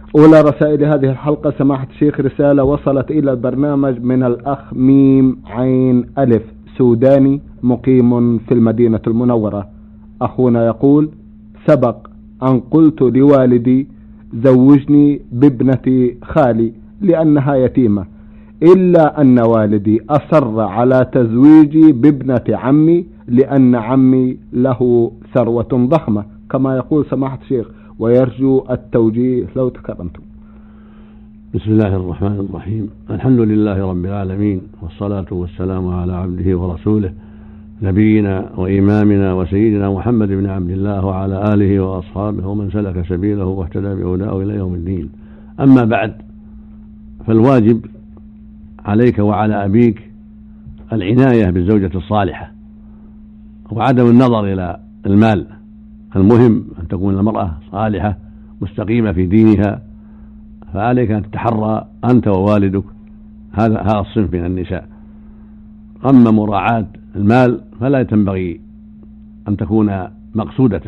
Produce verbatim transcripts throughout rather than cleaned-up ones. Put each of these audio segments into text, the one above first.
أولى رسائل هذه الحلقة سماحة الشيخ رسالة وصلت إلى البرنامج من الأخ ميم عين ألف سوداني مقيم في المدينة المنورة. أخونا يقول: سبق أن قلت لوالدي زوجني بابنة خالي لأنها يتيمة، إلا أن والدي أصر على تزويجي بابنة عمي لأن عمي له ثروة ضخمة كما يقول سماحة الشيخ، ويرجو التوجيه لو تكرمتم. بسم الله الرحمن الرحيم. الحمد لله رب العالمين، والصلاة والسلام على عبده ورسوله نبينا وإمامنا وسيدنا محمد بن عبد الله وعلى آله وأصحابه ومن سلك سبيله واهتدى بهداه إلى يوم الدين. أما بعد، فالواجب عليك وعلى أبيك العناية بالزوجة الصالحة وعدم النظر إلى المال. المهم أن تكون المرأة صالحة مستقيمة في دينها، فعليك أن تتحرى أنت ووالدك هذا هذا الصنف من النساء. أما مراعاة المال فلا تنبغي أن تكون مقصودة،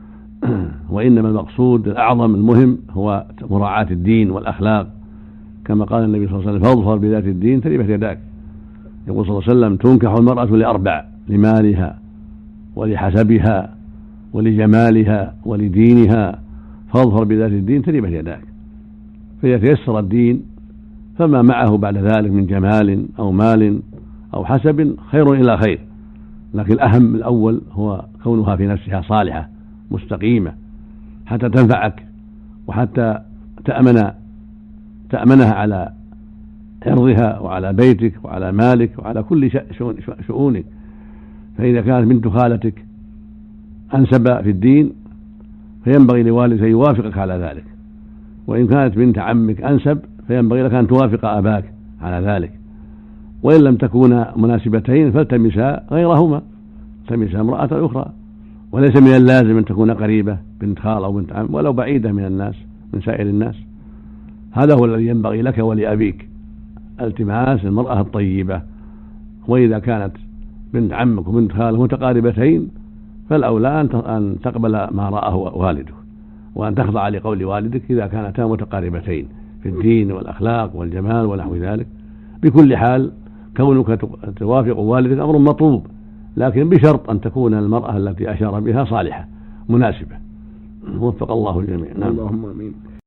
وإنما المقصود الأعظم المهم هو مراعاة الدين والأخلاق، كما قال النبي صلى الله عليه وسلم: فاظفر بذات الدين تربت يداك. يقول صلى الله عليه وسلم: تنكح المرأة لأربع: لمالها ولحسبها ولجمالها ولدينها، فاظفر بذات الدين تربت يداك. فيتيسر الدين فما معه بعد ذلك من جمال أو مال أو حسب خير إلى خير، لكن الأهم الأول هو كونها في نفسها صالحة مستقيمة حتى تنفعك وحتى تأمن تأمنها على عرضها وعلى بيتك وعلى مالك وعلى كل شؤونك. فإذا كانت بنت خالتك أنسب في الدين فينبغي لوالدك أن يوافقك على ذلك، وإن كانت بنت عمك أنسب فينبغي لك أن توافق أباك على ذلك. وإن لم تكونا مناسبتين فالتمسا غيرهما، التمسا امرأة أخرى، وليس من اللازم أن تكون قريبة بنت خال أو بنت عم، ولو بعيدة من الناس من سائر الناس. هذا هو الذي ينبغي لك ولأبيك، التماس المرأة الطيبة. وإذا كانت بنت عمك وبنت خالك متقاربتين فالأولى أن تقبل ما رآه والدك، وأن تخضع لقول والدك إذا كانتا متقاربتين في الدين والأخلاق والجمال ونحو ذلك. بكل حال كونك توافق والدك أمر مطلوب، لكن بشرط أن تكون المرأة التي أشار بها صالحة مناسبة. وفق الله الجميع. نعم. اللهم آمين.